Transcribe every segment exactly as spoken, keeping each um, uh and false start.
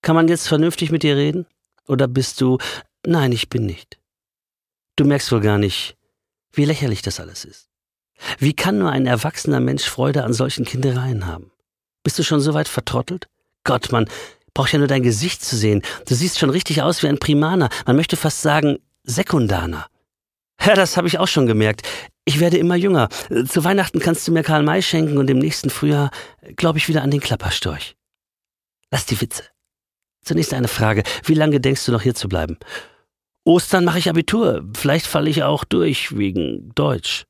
Kann man jetzt vernünftig mit dir reden? Oder bist du, nein, ich bin nicht. Du merkst wohl gar nicht, wie lächerlich das alles ist. Wie kann nur ein erwachsener Mensch Freude an solchen Kindereien haben? Bist du schon so weit vertrottelt? Gott, man braucht ja nur dein Gesicht zu sehen. Du siehst schon richtig aus wie ein Primaner. Man möchte fast sagen, Sekundaner. Ja, das habe ich auch schon gemerkt. Ich werde immer jünger. Zu Weihnachten kannst du mir Karl May schenken und im nächsten Frühjahr glaube ich wieder an den Klapperstorch. Lass die Witze. Zunächst eine Frage. Wie lange denkst du noch hier zu bleiben? Ostern mache ich Abitur. Vielleicht falle ich auch durch wegen Deutsch.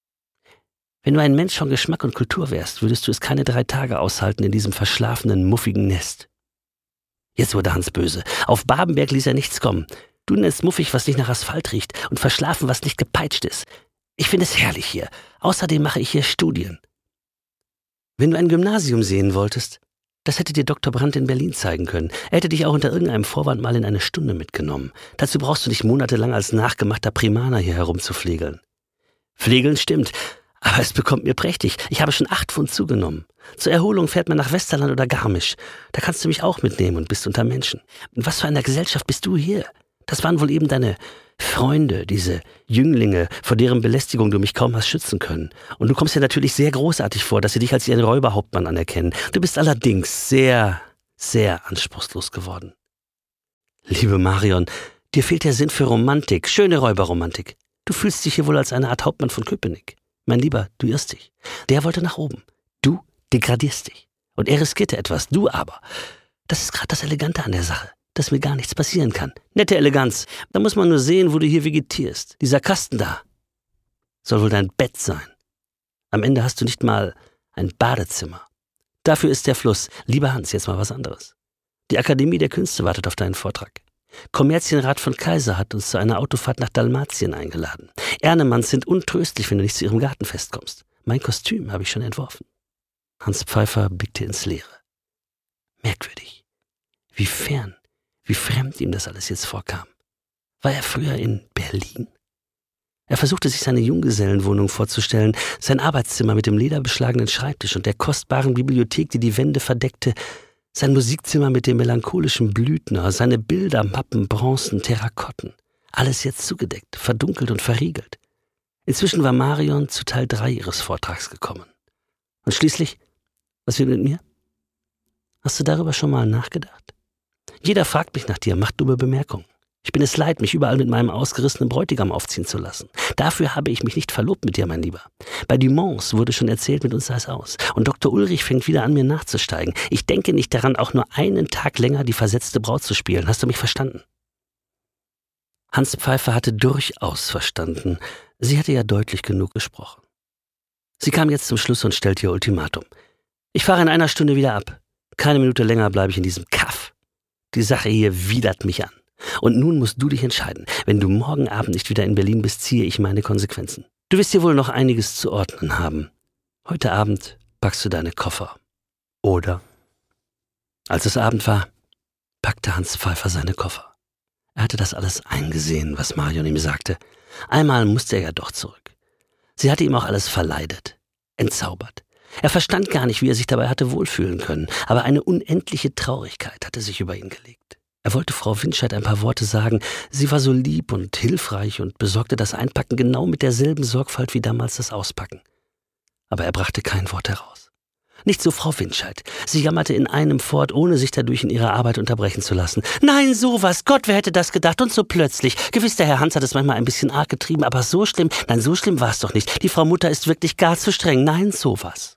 Wenn du ein Mensch von Geschmack und Kultur wärst, würdest du es keine drei Tage aushalten in diesem verschlafenen, muffigen Nest. Jetzt wurde Hans böse. Auf Babenberg ließ er nichts kommen. Du nennst muffig, was nicht nach Asphalt riecht, und verschlafen, was nicht gepeitscht ist. Ich finde es herrlich hier. Außerdem mache ich hier Studien. Wenn du ein Gymnasium sehen wolltest, das hätte dir Doktor Brandt in Berlin zeigen können. Er hätte dich auch unter irgendeinem Vorwand mal in eine Stunde mitgenommen. Dazu brauchst du nicht monatelang als nachgemachter Primaner hier herumzuflegeln. Pflegeln stimmt, aber es bekommt mir prächtig. Ich habe schon acht Pfund zugenommen. Zur Erholung fährt man nach Westerland oder Garmisch. Da kannst du mich auch mitnehmen und bist unter Menschen. Und was für einer Gesellschaft bist du hier? Das waren wohl eben deine Freunde, diese Jünglinge, vor deren Belästigung du mich kaum hast schützen können. Und du kommst dir natürlich sehr großartig vor, dass sie dich als ihren Räuberhauptmann anerkennen. Du bist allerdings sehr, sehr anspruchslos geworden. Liebe Marion, dir fehlt der Sinn für Romantik, schöne Räuberromantik. Du fühlst dich hier wohl als eine Art Hauptmann von Köpenick. Mein Lieber, du irrst dich. Der wollte nach oben. Du degradierst dich. Und er riskierte etwas, du aber. Das ist gerade das Elegante an der Sache, dass mir gar nichts passieren kann. Nette Eleganz. Da muss man nur sehen, wo du hier vegetierst. Dieser Kasten da soll wohl dein Bett sein. Am Ende hast du nicht mal ein Badezimmer. Dafür ist der Fluss. Lieber Hans, jetzt mal was anderes. Die Akademie der Künste wartet auf deinen Vortrag. Kommerzienrat von Kaiser hat uns zu einer Autofahrt nach Dalmatien eingeladen. Ernemanns sind untröstlich, wenn du nicht zu ihrem Gartenfest kommst. Mein Kostüm habe ich schon entworfen. Hans Pfeiffer blickte ins Leere. Merkwürdig. Wie fern, wie fremd ihm das alles jetzt vorkam. War er früher in Berlin? Er versuchte sich seine Junggesellenwohnung vorzustellen, sein Arbeitszimmer mit dem lederbeschlagenen Schreibtisch und der kostbaren Bibliothek, die die Wände verdeckte, sein Musikzimmer mit dem melancholischen Blüthner, seine Bilder, Mappen, Bronzen, Terrakotten. Alles jetzt zugedeckt, verdunkelt und verriegelt. Inzwischen war Marion zu Teil drei ihres Vortrags gekommen. Und schließlich, was wird mit mir? Hast du darüber schon mal nachgedacht? Jeder fragt mich nach dir, macht dumme Bemerkungen. Ich bin es leid, mich überall mit meinem ausgerissenen Bräutigam aufziehen zu lassen. Dafür habe ich mich nicht verlobt mit dir, mein Lieber. Bei Dumont wurde schon erzählt, mit uns sei es aus. Und Doktor Ulrich fängt wieder an, mir nachzusteigen. Ich denke nicht daran, auch nur einen Tag länger die versetzte Braut zu spielen. Hast du mich verstanden? Hans Pfeiffer hatte durchaus verstanden. Sie hatte ja deutlich genug gesprochen. Sie kam jetzt zum Schluss und stellte ihr Ultimatum. Ich fahre in einer Stunde wieder ab. Keine Minute länger bleibe ich in diesem Kaff. Die Sache hier widert mich an. Und nun musst du dich entscheiden. Wenn du morgen Abend nicht wieder in Berlin bist, ziehe ich meine Konsequenzen. Du wirst hier wohl noch einiges zu ordnen haben. Heute Abend packst du deine Koffer. Oder? Als es Abend war, packte Hans Pfeiffer seine Koffer. Er hatte das alles eingesehen, was Marion ihm sagte. Einmal musste er ja doch zurück. Sie hatte ihm auch alles verleidet, entzaubert. Er verstand gar nicht, wie er sich dabei hatte wohlfühlen können, aber eine unendliche Traurigkeit hatte sich über ihn gelegt. Er wollte Frau Windscheid ein paar Worte sagen. Sie war so lieb und hilfreich und besorgte das Einpacken genau mit derselben Sorgfalt wie damals das Auspacken. Aber er brachte kein Wort heraus. Nicht so Frau Windscheid. Sie jammerte in einem fort, ohne sich dadurch in ihrer Arbeit unterbrechen zu lassen. Nein, sowas, Gott, wer hätte das gedacht? Und so plötzlich. Gewiss, der Herr Hans hat es manchmal ein bisschen arg getrieben, aber so schlimm, nein, so schlimm war es doch nicht. Die Frau Mutter ist wirklich gar zu streng. Nein, sowas.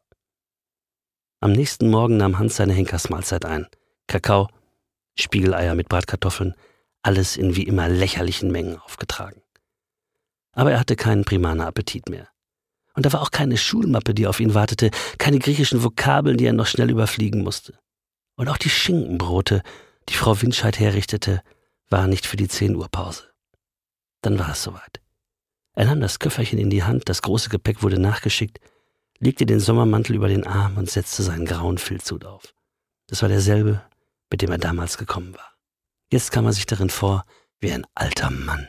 Am nächsten Morgen nahm Hans seine Henkersmahlzeit ein. Kakao, Spiegeleier mit Bratkartoffeln, alles in wie immer lächerlichen Mengen aufgetragen. Aber er hatte keinen Primaner-Appetit mehr. Und da war auch keine Schulmappe, die auf ihn wartete, keine griechischen Vokabeln, die er noch schnell überfliegen musste. Und auch die Schinkenbrote, die Frau Windscheid herrichtete, waren nicht für die zehn Uhr Pause. Dann war es soweit. Er nahm das Köfferchen in die Hand, das große Gepäck wurde nachgeschickt, legte den Sommermantel über den Arm und setzte seinen grauen Filzhut auf. Das war derselbe, mit dem er damals gekommen war. Jetzt kam er sich darin vor wie ein alter Mann.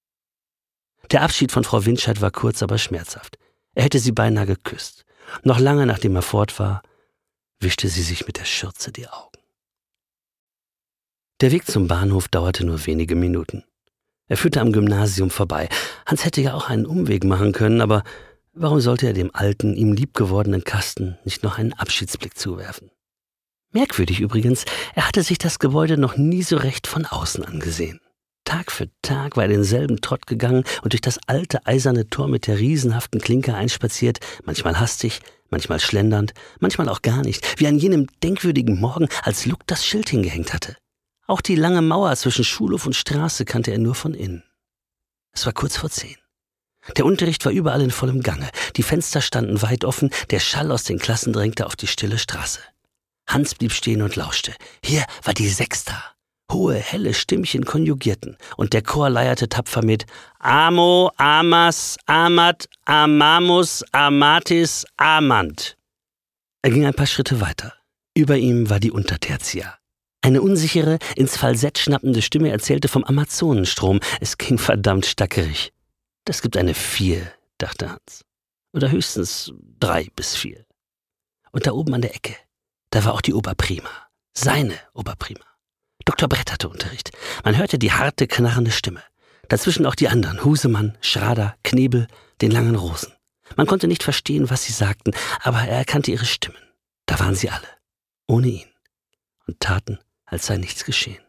Der Abschied von Frau Windscheid war kurz, aber schmerzhaft. Er hätte sie beinahe geküsst. Noch lange nachdem er fort war, wischte sie sich mit der Schürze die Augen. Der Weg zum Bahnhof dauerte nur wenige Minuten. Er führte am Gymnasium vorbei. Hans hätte ja auch einen Umweg machen können, aber warum sollte er dem alten, ihm liebgewordenen Kasten nicht noch einen Abschiedsblick zuwerfen? Merkwürdig übrigens, er hatte sich das Gebäude noch nie so recht von außen angesehen. Tag für Tag war er denselben Trott gegangen und durch das alte eiserne Tor mit der riesenhaften Klinke einspaziert, manchmal hastig, manchmal schlendernd, manchmal auch gar nicht, wie an jenem denkwürdigen Morgen, als Luck das Schild hingehängt hatte. Auch die lange Mauer zwischen Schulhof und Straße kannte er nur von innen. Es war kurz vor zehn. Der Unterricht war überall in vollem Gange, die Fenster standen weit offen, der Schall aus den Klassen drängte auf die stille Straße. Hans blieb stehen und lauschte. Hier war die Sechster. Hohe, helle Stimmchen konjugierten, und der Chor leierte tapfer mit Amo, Amas, Amat, Amamus, Amatis, Amant. Er ging ein paar Schritte weiter. Über ihm war die Untertertia. Eine unsichere, ins Falsett schnappende Stimme erzählte vom Amazonenstrom. Es ging verdammt stackerig. Das gibt eine Vier, dachte Hans. Oder höchstens drei bis vier. Und da oben an der Ecke, da war auch die Oberprima. Seine Oberprima. Doktor Brett hatte Unterricht. Man hörte die harte, knarrende Stimme. Dazwischen auch die anderen, Husemann, Schrader, Knebel, den langen Rosen. Man konnte nicht verstehen, was sie sagten, aber er erkannte ihre Stimmen. Da waren sie alle, ohne ihn, und taten, als sei nichts geschehen.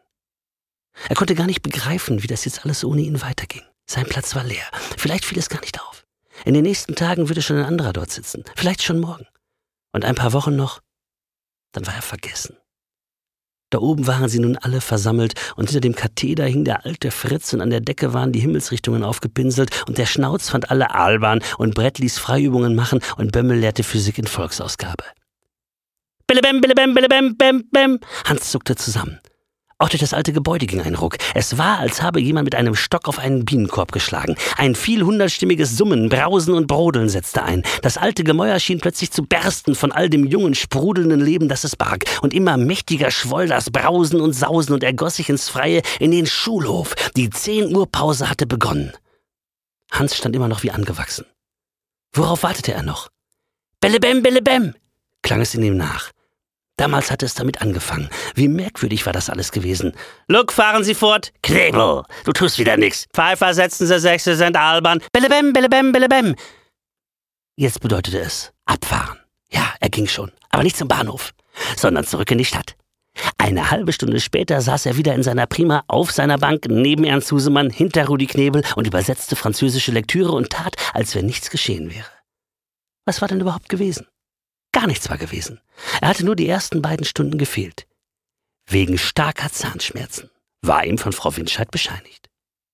Er konnte gar nicht begreifen, wie das jetzt alles ohne ihn weiterging. Sein Platz war leer. Vielleicht fiel es gar nicht auf. In den nächsten Tagen würde schon ein anderer dort sitzen. Vielleicht schon morgen. Und ein paar Wochen noch, dann war er vergessen. Da oben waren sie nun alle versammelt und hinter dem Katheder hing der alte Fritz und an der Decke waren die Himmelsrichtungen aufgepinselt und der Schnauz fand alle albern und Brett ließ Freiübungen machen und Bömmel lehrte Physik in Volksausgabe. Billebem, billebem, billebem, bem, bem. Hans zuckte zusammen. Auch durch das alte Gebäude ging ein Ruck. Es war, als habe jemand mit einem Stock auf einen Bienenkorb geschlagen. Ein vielhundertstimmiges Summen, Brausen und Brodeln setzte ein. Das alte Gemäuer schien plötzlich zu bersten von all dem jungen, sprudelnden Leben, das es barg. Und immer mächtiger schwoll das Brausen und Sausen und ergoss sich ins Freie in den Schulhof. Die zehn Uhr Pause hatte begonnen. Hans stand immer noch wie angewachsen. Worauf wartete er noch? Bellebem, bellebem, klang es in ihm nach. Damals hatte es damit angefangen. Wie merkwürdig war das alles gewesen. Luck, fahren Sie fort. Knebel, du tust wieder nix. Pfeifer, setzen Sie sich, Sie sind albern. Bellebem, bellebem, bellebem. Jetzt bedeutete es abfahren. Ja, er ging schon, aber nicht zum Bahnhof, sondern zurück in die Stadt. Eine halbe Stunde später saß er wieder in seiner Prima auf seiner Bank neben Ernst Husemann hinter Rudi Knebel und übersetzte französische Lektüre und tat, als wenn nichts geschehen wäre. Was war denn überhaupt gewesen? Gar nichts war gewesen. Er hatte nur die ersten beiden Stunden gefehlt. Wegen starker Zahnschmerzen war ihm von Frau Winscheid bescheinigt.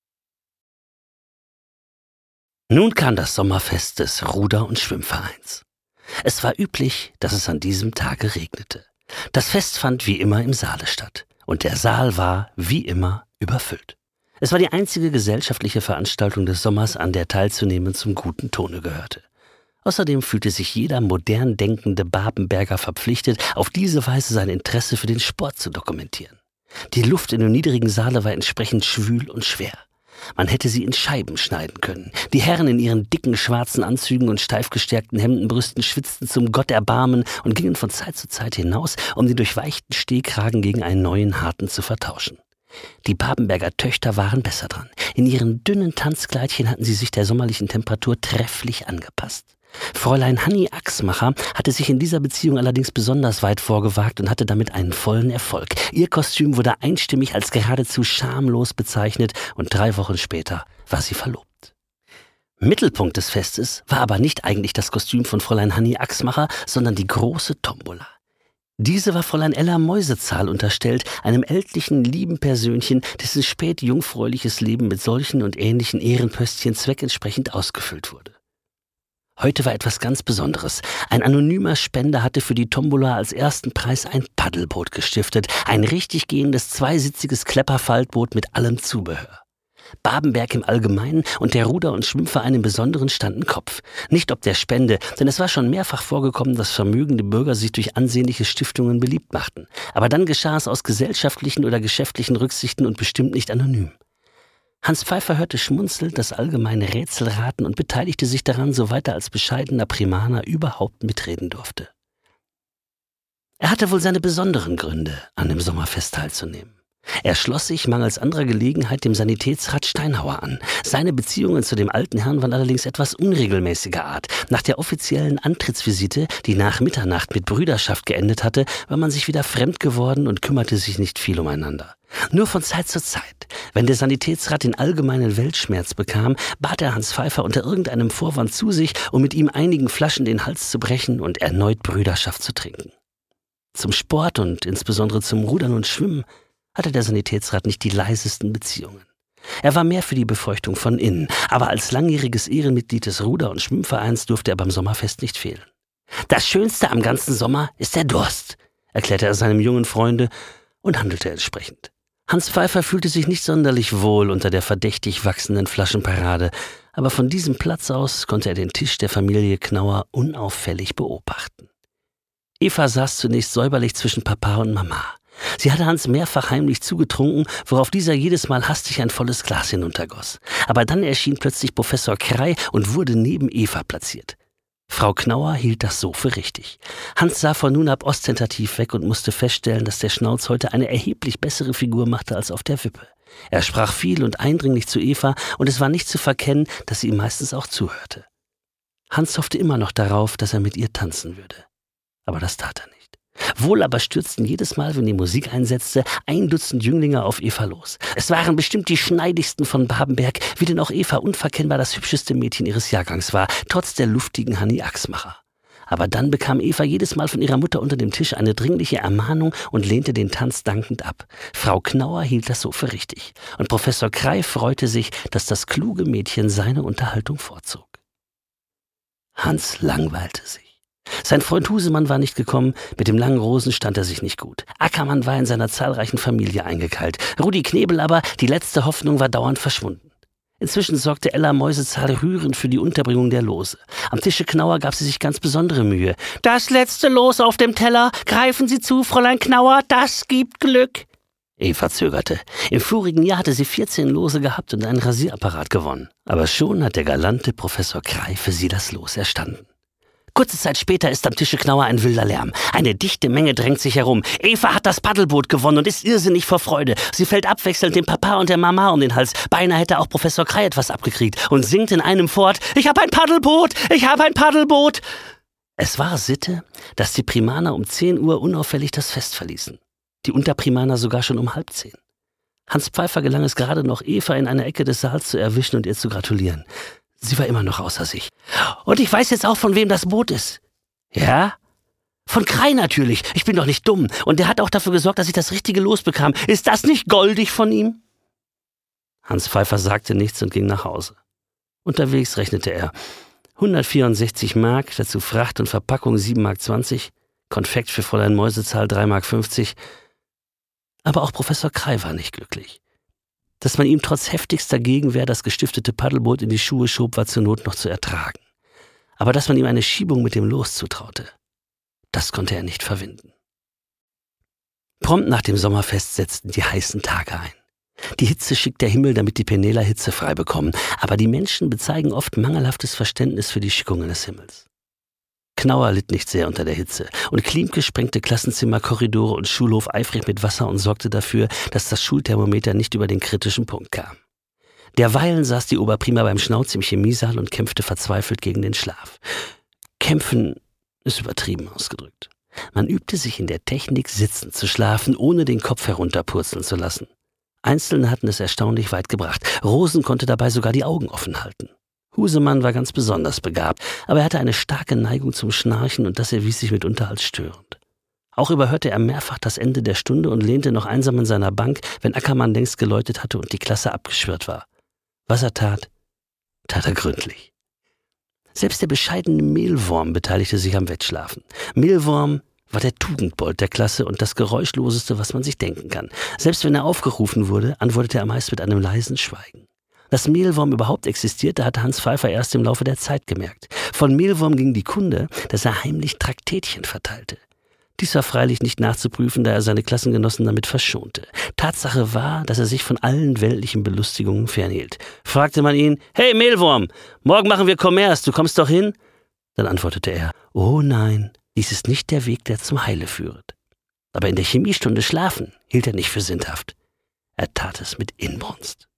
Nun kam das Sommerfest des Ruder- und Schwimmvereins. Es war üblich, dass es an diesem Tage regnete. Das Fest fand wie immer im Saale statt und der Saal war wie immer überfüllt. Es war die einzige gesellschaftliche Veranstaltung des Sommers, an der teilzunehmen zum guten Tone gehörte. Außerdem fühlte sich jeder modern denkende Babenberger verpflichtet, auf diese Weise sein Interesse für den Sport zu dokumentieren. Die Luft in dem niedrigen Saale war entsprechend schwül und schwer. Man hätte sie in Scheiben schneiden können. Die Herren in ihren dicken schwarzen Anzügen und steif gestärkten Hemdenbrüsten schwitzten zum Gott Erbarmen und gingen von Zeit zu Zeit hinaus, um den durchweichten Stehkragen gegen einen neuen harten zu vertauschen. Die Babenberger Töchter waren besser dran. In ihren dünnen Tanzkleidchen hatten sie sich der sommerlichen Temperatur trefflich angepasst. Fräulein Hanni Axmacher hatte sich in dieser Beziehung allerdings besonders weit vorgewagt und hatte damit einen vollen Erfolg. Ihr Kostüm wurde einstimmig als geradezu schamlos bezeichnet und drei Wochen später war sie verlobt. Mittelpunkt des Festes war aber nicht eigentlich das Kostüm von Fräulein Hanni Axmacher, sondern die große Tombola. Diese war Fräulein Ella Mäusezahl unterstellt, einem ältlichen, lieben Persönchen, dessen spätjungfräuliches Leben mit solchen und ähnlichen Ehrenpöstchen zweckentsprechend ausgefüllt wurde. Heute war etwas ganz Besonderes. Ein anonymer Spender hatte für die Tombola als ersten Preis ein Paddelboot gestiftet, ein richtig gehendes zweisitziges Klepperfaltboot mit allem Zubehör. Babenberg im Allgemeinen und der Ruder- und Schwimmverein im Besonderen standen Kopf. Nicht ob der Spende, denn es war schon mehrfach vorgekommen, dass vermögende Bürger sich durch ansehnliche Stiftungen beliebt machten. Aber dann geschah es aus gesellschaftlichen oder geschäftlichen Rücksichten und bestimmt nicht anonym. Hans Pfeiffer hörte schmunzelnd das allgemeine Rätselraten und beteiligte sich daran, soweit er als bescheidener Primaner überhaupt mitreden durfte. Er hatte wohl seine besonderen Gründe, an dem Sommerfest teilzunehmen. Er schloss sich mangels anderer Gelegenheit dem Sanitätsrat Steinhauer an. Seine Beziehungen zu dem alten Herrn waren allerdings etwas unregelmäßiger Art. Nach der offiziellen Antrittsvisite, die nach Mitternacht mit Brüderschaft geendet hatte, war man sich wieder fremd geworden und kümmerte sich nicht viel umeinander. Nur von Zeit zu Zeit, wenn der Sanitätsrat den allgemeinen Weltschmerz bekam, bat er Hans Pfeiffer unter irgendeinem Vorwand zu sich, um mit ihm einigen Flaschen den Hals zu brechen und erneut Brüderschaft zu trinken. Zum Sport und insbesondere zum Rudern und Schwimmen hatte der Sanitätsrat nicht die leisesten Beziehungen. Er war mehr für die Befeuchtung von innen, aber als langjähriges Ehrenmitglied des Ruder- und Schwimmvereins durfte er beim Sommerfest nicht fehlen. »Das Schönste am ganzen Sommer ist der Durst«, erklärte er seinem jungen Freunde und handelte entsprechend. Hans Pfeiffer fühlte sich nicht sonderlich wohl unter der verdächtig wachsenden Flaschenparade, aber von diesem Platz aus konnte er den Tisch der Familie Knauer unauffällig beobachten. Eva saß zunächst säuberlich zwischen Papa und Mama. Sie hatte Hans mehrfach heimlich zugetrunken, worauf dieser jedes Mal hastig ein volles Glas hinuntergoss. Aber dann erschien plötzlich Professor Krei und wurde neben Eva platziert. Frau Knauer hielt das so für richtig. Hans sah von nun ab ostentativ weg und musste feststellen, dass der Schnauz heute eine erheblich bessere Figur machte als auf der Wippe. Er sprach viel und eindringlich zu Eva, und es war nicht zu verkennen, dass sie ihm meistens auch zuhörte. Hans hoffte immer noch darauf, dass er mit ihr tanzen würde. Aber das tat er nicht. Wohl aber stürzten jedes Mal, wenn die Musik einsetzte, ein Dutzend Jünglinge auf Eva los. Es waren bestimmt die schneidigsten von Babenberg, wie denn auch Eva unverkennbar das hübscheste Mädchen ihres Jahrgangs war, trotz der luftigen Hanni Axmacher. Aber dann bekam Eva jedes Mal von ihrer Mutter unter dem Tisch eine dringliche Ermahnung und lehnte den Tanz dankend ab. Frau Knauer hielt das so für richtig. Und Professor Krei freute sich, dass das kluge Mädchen seine Unterhaltung vorzog. Hans langweilte sich. Sein Freund Husemann war nicht gekommen, mit dem langen Rosen stand er sich nicht gut. Ackermann war in seiner zahlreichen Familie eingekeilt. Rudi Knebel aber, die letzte Hoffnung, war dauernd verschwunden. Inzwischen sorgte Ella Mäusezahl rührend für die Unterbringung der Lose. Am Tische Knauer gab sie sich ganz besondere Mühe. »Das letzte Los auf dem Teller, greifen Sie zu, Fräulein Knauer, das gibt Glück!« Eva zögerte. Im vorigen Jahr hatte sie vierzehn Lose gehabt und einen Rasierapparat gewonnen. Aber schon hat der galante Professor Krei für sie das Los erstanden. Kurze Zeit später ist am Tische Knauer ein wilder Lärm. Eine dichte Menge drängt sich herum. Eva hat das Paddelboot gewonnen und ist irrsinnig vor Freude. Sie fällt abwechselnd dem Papa und der Mama um den Hals. Beinahe hätte auch Professor Krei etwas abgekriegt und singt in einem fort: »Ich hab ein Paddelboot! Ich hab ein Paddelboot!« Es war Sitte, dass die Primaner um zehn Uhr unauffällig das Fest verließen. Die Unterprimaner sogar schon um halb zehn. Hans Pfeiffer gelang es gerade noch, Eva in einer Ecke des Saals zu erwischen und ihr zu gratulieren. Sie war immer noch außer sich. »Und ich weiß jetzt auch, von wem das Boot ist.« »Ja?« »Von Krei natürlich. Ich bin doch nicht dumm. Und der hat auch dafür gesorgt, dass ich das richtige Los bekam. Ist das nicht goldig von ihm?« Hans Pfeiffer sagte nichts und ging nach Hause. Unterwegs rechnete er. hundertvierundsechzig Mark, dazu Fracht und Verpackung sieben Mark zwanzig, Konfekt für Fräulein Mäusezahl drei Mark fünfzig. Aber auch Professor Krei war nicht glücklich. Dass man ihm trotz heftigster Gegenwehr das gestiftete Paddelboot in die Schuhe schob, war zur Not noch zu ertragen. Aber dass man ihm eine Schiebung mit dem Los zutraute, das konnte er nicht verwinden. Prompt nach dem Sommerfest setzten die heißen Tage ein. Die Hitze schickt der Himmel, damit die Penela Hitze frei bekommen, aber die Menschen bezeigen oft mangelhaftes Verständnis für die Schickungen des Himmels. Knauer litt nicht sehr unter der Hitze und Klimke sprengte Klassenzimmer, Korridore und Schulhof eifrig mit Wasser und sorgte dafür, dass das Schulthermometer nicht über den kritischen Punkt kam. Derweilen saß die Oberprima beim Schnauz im Chemiesaal und kämpfte verzweifelt gegen den Schlaf. Kämpfen ist übertrieben ausgedrückt. Man übte sich in der Technik, sitzend zu schlafen, ohne den Kopf herunterpurzeln zu lassen. Einzelne hatten es erstaunlich weit gebracht. Rosen konnte dabei sogar die Augen offen halten. Husemann war ganz besonders begabt, aber er hatte eine starke Neigung zum Schnarchen und das erwies sich mitunter als störend. Auch überhörte er mehrfach das Ende der Stunde und lehnte noch einsam in seiner Bank, wenn Ackermann längst geläutet hatte und die Klasse abgeschwirrt war. Was er tat, tat er gründlich. Selbst der bescheidene Mehlwurm beteiligte sich am Wettschlafen. Mehlwurm war der Tugendbold der Klasse und das Geräuschloseste, was man sich denken kann. Selbst wenn er aufgerufen wurde, antwortete er meist mit einem leisen Schweigen. Dass Mehlwurm überhaupt existierte, hatte Hans Pfeiffer erst im Laufe der Zeit gemerkt. Von Mehlwurm ging die Kunde, dass er heimlich Traktätchen verteilte. Dies war freilich nicht nachzuprüfen, da er seine Klassengenossen damit verschonte. Tatsache war, dass er sich von allen weltlichen Belustigungen fernhielt. Fragte man ihn: »Hey Mehlwurm, morgen machen wir Kommers, du kommst doch hin?« Dann antwortete er: »Oh nein, dies ist nicht der Weg, der zum Heile führet.« Aber in der Chemiestunde schlafen hielt er nicht für sündhaft. Er tat es mit Inbrunst.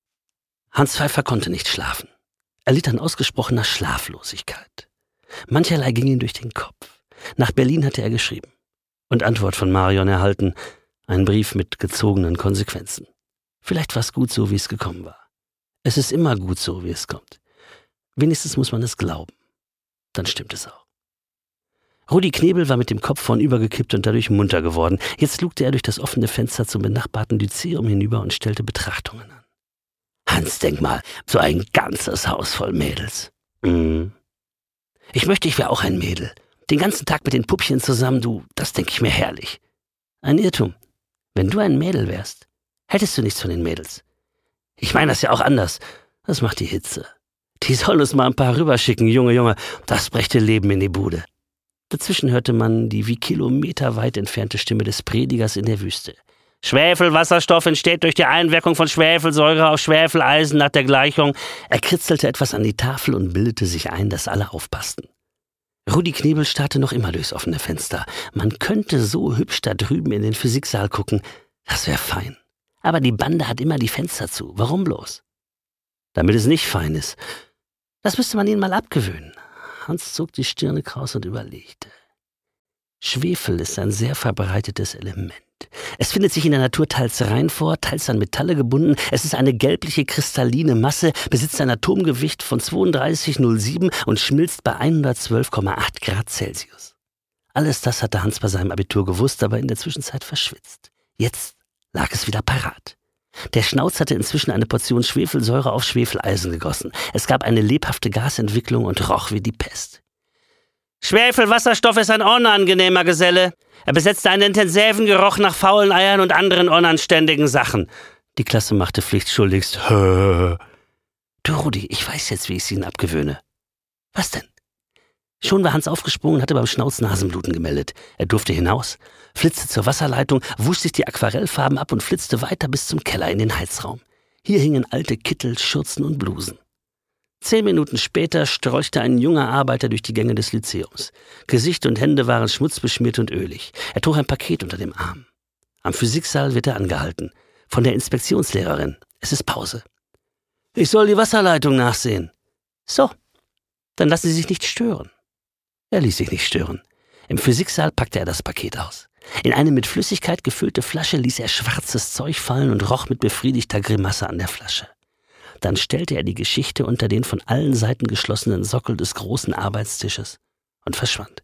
Hans Pfeiffer konnte nicht schlafen. Er litt an ausgesprochener Schlaflosigkeit. Mancherlei ging ihm durch den Kopf. Nach Berlin hatte er geschrieben und Antwort von Marion erhalten, ein Brief mit gezogenen Konsequenzen. Vielleicht war es gut so, wie es gekommen war. Es ist immer gut so, wie es kommt. Wenigstens muss man es glauben. Dann stimmt es auch. Rudi Knebel war mit dem Kopf vornübergekippt und dadurch munter geworden. Jetzt lugte er durch das offene Fenster zum benachbarten Lyzeum hinüber und stellte Betrachtungen an. Hans, denk mal, so ein ganzes Haus voll Mädels. Mm. Ich möchte, ich wäre auch ein Mädel. Den ganzen Tag mit den Puppchen zusammen, du, das denke ich mir herrlich. Ein Irrtum. Wenn du ein Mädel wärst, hättest du nichts von den Mädels. Ich meine das ja auch anders. Das macht die Hitze. Die sollen uns mal ein paar rüberschicken, Junge, Junge. Das brächte Leben in die Bude. Dazwischen hörte man die wie kilometerweit entfernte Stimme des Predigers in der Wüste. Schwefelwasserstoff entsteht durch die Einwirkung von Schwefelsäure auf Schwefeleisen nach der Gleichung. Er kritzelte etwas an die Tafel und bildete sich ein, dass alle aufpassten. Rudi Knebel starrte noch immer durchs offene Fenster. Man könnte so hübsch da drüben in den Physiksaal gucken. Das wäre fein. Aber die Bande hat immer die Fenster zu. Warum bloß? Damit es nicht fein ist. Das müsste man ihnen mal abgewöhnen. Hans zog die Stirne kraus und überlegte. Schwefel ist ein sehr verbreitetes Element. Es findet sich in der Natur teils rein vor, teils an Metalle gebunden. Es ist eine gelbliche kristalline Masse, besitzt ein Atomgewicht von zweiunddreißig Komma null sieben und schmilzt bei hundertzwölf Komma acht Grad Celsius. Alles das hatte Hans bei seinem Abitur gewusst, aber in der Zwischenzeit verschwitzt. Jetzt lag es wieder parat. Der Schnauz hatte inzwischen eine Portion Schwefelsäure auf Schwefeleisen gegossen. Es gab eine lebhafte Gasentwicklung und roch wie die Pest. Schwefelwasserstoff ist ein unangenehmer Geselle. Er besitzt einen intensiven Geruch nach faulen Eiern und anderen unanständigen Sachen. Die Klasse machte pflichtschuldigst Hö. Du, Rudi, ich weiß jetzt, wie ich es Ihnen abgewöhne. Was denn? Schon war Hans aufgesprungen und hatte beim Schnauz Nasenbluten gemeldet. Er durfte hinaus, flitzte zur Wasserleitung, wusch sich die Aquarellfarben ab und flitzte weiter bis zum Keller in den Heizraum. Hier hingen alte Kittel, Schürzen und Blusen. Zehn Minuten später strolchte ein junger Arbeiter durch die Gänge des Lyzeums. Gesicht und Hände waren schmutzbeschmiert und ölig. Er trug ein Paket unter dem Arm. Am Physiksaal wird er angehalten. Von der Inspektionslehrerin. Es ist Pause. Ich soll die Wasserleitung nachsehen. So, dann lassen Sie sich nicht stören. Er ließ sich nicht stören. Im Physiksaal packte er das Paket aus. In eine mit Flüssigkeit gefüllte Flasche ließ er schwarzes Zeug fallen und roch mit befriedigter Grimasse an der Flasche. Dann stellte er die Geschichte unter den von allen Seiten geschlossenen Sockel des großen Arbeitstisches und verschwand.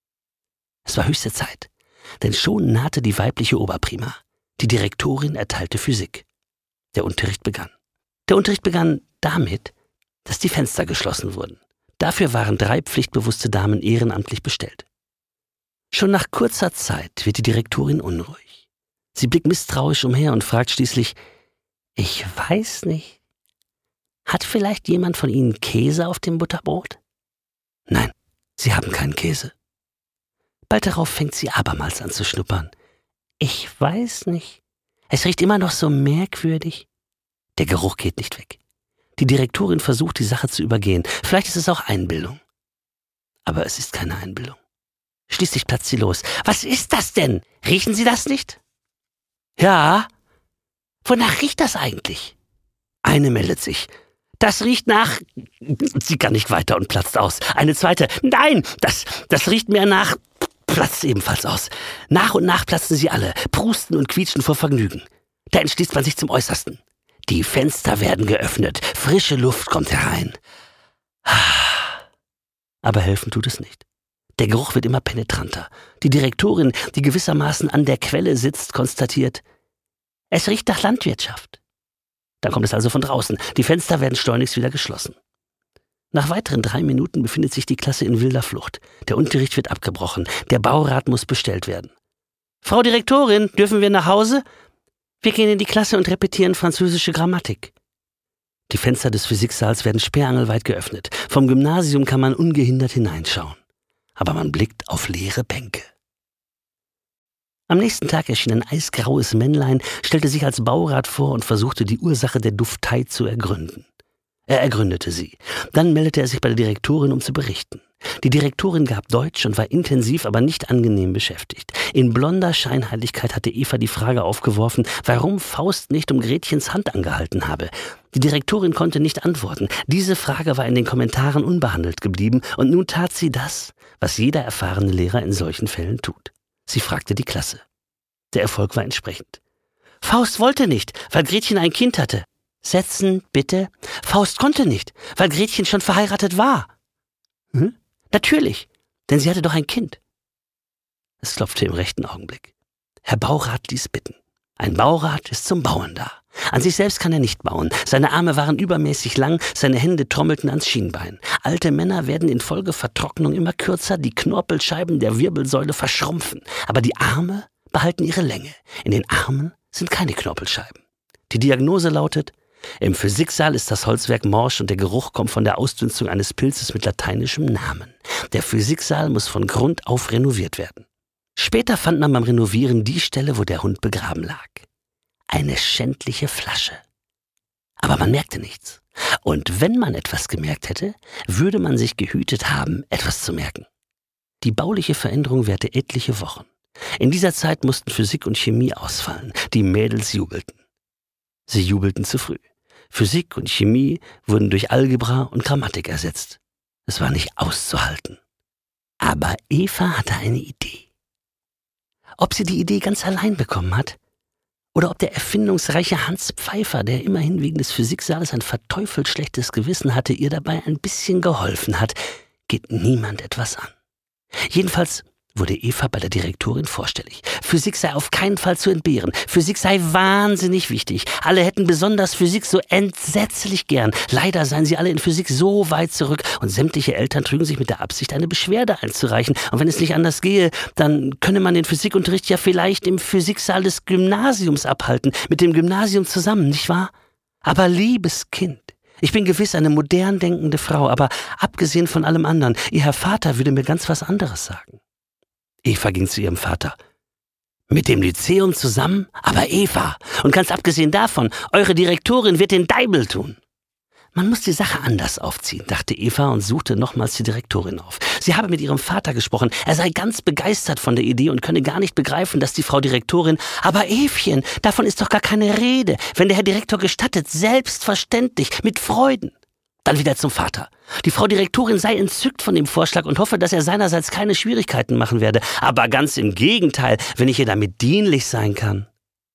Es war höchste Zeit, denn schon nahte die weibliche Oberprima. Die Direktorin erteilte Physik. Der Unterricht begann. Der Unterricht begann damit, dass die Fenster geschlossen wurden. Dafür waren drei pflichtbewusste Damen ehrenamtlich bestellt. Schon nach kurzer Zeit wird die Direktorin unruhig. Sie blickt misstrauisch umher und fragt schließlich, ich weiß nicht, hat vielleicht jemand von Ihnen Käse auf dem Butterbrot? Nein, Sie haben keinen Käse. Bald darauf fängt sie abermals an zu schnuppern. Ich weiß nicht, es riecht immer noch so merkwürdig. Der Geruch geht nicht weg. Die Direktorin versucht, die Sache zu übergehen. Vielleicht ist es auch Einbildung. Aber es ist keine Einbildung. Schließlich platzt sie los. Was ist das denn? Riechen Sie das nicht? Ja. Wonach riecht das eigentlich? Eine meldet sich. Das riecht nach... Sie kann nicht weiter und platzt aus. Eine zweite. Nein, das, das riecht mehr nach... Platzt ebenfalls aus. Nach und nach platzen sie alle, prusten und quietschen vor Vergnügen. Da entschließt man sich zum Äußersten. Die Fenster werden geöffnet, frische Luft kommt herein. Aber helfen tut es nicht. Der Geruch wird immer penetranter. Die Direktorin, die gewissermaßen an der Quelle sitzt, konstatiert, es riecht nach Landwirtschaft. Dann kommt es also von draußen. Die Fenster werden schleunigst wieder geschlossen. Nach weiteren drei Minuten befindet sich die Klasse in wilder Flucht. Der Unterricht wird abgebrochen. Der Baurat muss bestellt werden. Frau Direktorin, dürfen wir nach Hause? Wir gehen in die Klasse und repetieren französische Grammatik. Die Fenster des Physiksaals werden sperrangelweit geöffnet. Vom Gymnasium kann man ungehindert hineinschauen. Aber man blickt auf leere Bänke. Am nächsten Tag erschien ein eisgraues Männlein, stellte sich als Baurat vor und versuchte, die Ursache der Duftei zu ergründen. Er ergründete sie. Dann meldete er sich bei der Direktorin, um zu berichten. Die Direktorin gab Deutsch und war intensiv, aber nicht angenehm beschäftigt. In blonder Scheinheiligkeit hatte Eva die Frage aufgeworfen, warum Faust nicht um Gretchens Hand angehalten habe. Die Direktorin konnte nicht antworten. Diese Frage war in den Kommentaren unbehandelt geblieben und nun tat sie das, was jeder erfahrene Lehrer in solchen Fällen tut. Sie fragte die Klasse. Der Erfolg war entsprechend. Faust wollte nicht, weil Gretchen ein Kind hatte. Setzen, bitte. Faust konnte nicht, weil Gretchen schon verheiratet war. Hm? Natürlich, denn sie hatte doch ein Kind. Es klopfte im rechten Augenblick. Herr Baurat ließ bitten. Ein Baurat ist zum Bauen da. An sich selbst kann er nicht bauen. Seine Arme waren übermäßig lang, seine Hände trommelten ans Schienbein. Alte Männer werden infolge Vertrocknung immer kürzer, die Knorpelscheiben der Wirbelsäule verschrumpfen. Aber die Arme behalten ihre Länge. In den Armen sind keine Knorpelscheiben. Die Diagnose lautet: Im Physiksaal ist das Holzwerk morsch und der Geruch kommt von der Ausdünstung eines Pilzes mit lateinischem Namen. Der Physiksaal muss von Grund auf renoviert werden. Später fand man beim Renovieren die Stelle, wo der Hund begraben lag. Eine schändliche Flasche. Aber man merkte nichts. Und wenn man etwas gemerkt hätte, würde man sich gehütet haben, etwas zu merken. Die bauliche Veränderung währte etliche Wochen. In dieser Zeit mussten Physik und Chemie ausfallen. Die Mädels jubelten. Sie jubelten zu früh. Physik und Chemie wurden durch Algebra und Grammatik ersetzt. Es war nicht auszuhalten. Aber Eva hatte eine Idee. Ob sie die Idee ganz allein bekommen hat oder ob der erfindungsreiche Hans Pfeiffer, der immerhin wegen des Physiksaales ein verteufelt schlechtes Gewissen hatte, ihr dabei ein bisschen geholfen hat, geht niemand etwas an. Jedenfalls wurde Eva bei der Direktorin vorstellig. Physik sei auf keinen Fall zu entbehren. Physik sei wahnsinnig wichtig. Alle hätten besonders Physik so entsetzlich gern. Leider seien sie alle in Physik so weit zurück und sämtliche Eltern trügen sich mit der Absicht, eine Beschwerde einzureichen. Und wenn es nicht anders gehe, dann könne man den Physikunterricht ja vielleicht im Physiksaal des Gymnasiums abhalten. Mit dem Gymnasium zusammen, nicht wahr? Aber liebes Kind, ich bin gewiss eine modern denkende Frau, aber abgesehen von allem anderen, Ihr Herr Vater würde mir ganz was anderes sagen. Eva ging zu ihrem Vater. Mit dem Lyzeum zusammen? Aber Eva, und ganz abgesehen davon, eure Direktorin wird den Deibel tun. Man muss die Sache anders aufziehen, dachte Eva und suchte nochmals die Direktorin auf. Sie habe mit ihrem Vater gesprochen, er sei ganz begeistert von der Idee und könne gar nicht begreifen, dass die Frau Direktorin, aber Evchen, davon ist doch gar keine Rede, wenn der Herr Direktor gestattet, selbstverständlich, mit Freuden. Dann wieder zum Vater. Die Frau Direktorin sei entzückt von dem Vorschlag und hoffe, dass er seinerseits keine Schwierigkeiten machen werde. Aber ganz im Gegenteil, wenn ich ihr damit dienlich sein kann.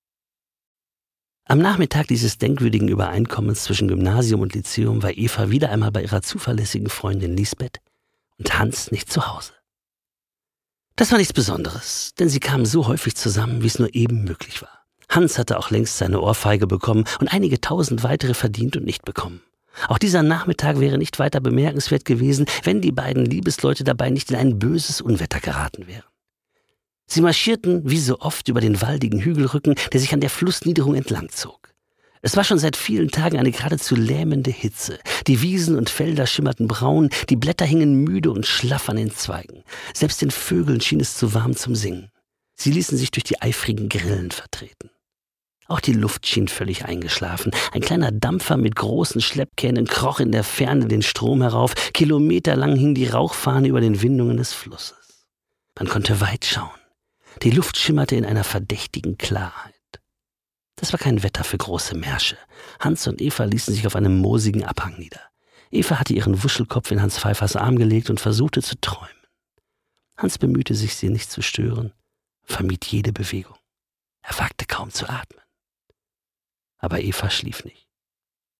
Am Nachmittag dieses denkwürdigen Übereinkommens zwischen Gymnasium und Lyzeum war Eva wieder einmal bei ihrer zuverlässigen Freundin Lisbeth und Hans nicht zu Hause. Das war nichts Besonderes, denn sie kamen so häufig zusammen, wie es nur eben möglich war. Hans hatte auch längst seine Ohrfeige bekommen und einige tausend weitere verdient und nicht bekommen. Auch dieser Nachmittag wäre nicht weiter bemerkenswert gewesen, wenn die beiden Liebesleute dabei nicht in ein böses Unwetter geraten wären. Sie marschierten, wie so oft, über den waldigen Hügelrücken, der sich an der Flussniederung entlang zog. Es war schon seit vielen Tagen eine geradezu lähmende Hitze. Die Wiesen und Felder schimmerten braun, die Blätter hingen müde und schlaff an den Zweigen. Selbst den Vögeln schien es zu warm zum Singen. Sie ließen sich durch die eifrigen Grillen vertreten. Auch die Luft schien völlig eingeschlafen. Ein kleiner Dampfer mit großen Schleppkähnen kroch in der Ferne den Strom herauf. Kilometerlang hing die Rauchfahne über den Windungen des Flusses. Man konnte weit schauen. Die Luft schimmerte in einer verdächtigen Klarheit. Das war kein Wetter für große Märsche. Hans und Eva ließen sich auf einem moosigen Abhang nieder. Eva hatte ihren Wuschelkopf in Hans Pfeiffers Arm gelegt und versuchte zu träumen. Hans bemühte sich, sie nicht zu stören, vermied jede Bewegung. Er wagte kaum zu atmen. Aber Eva schlief nicht.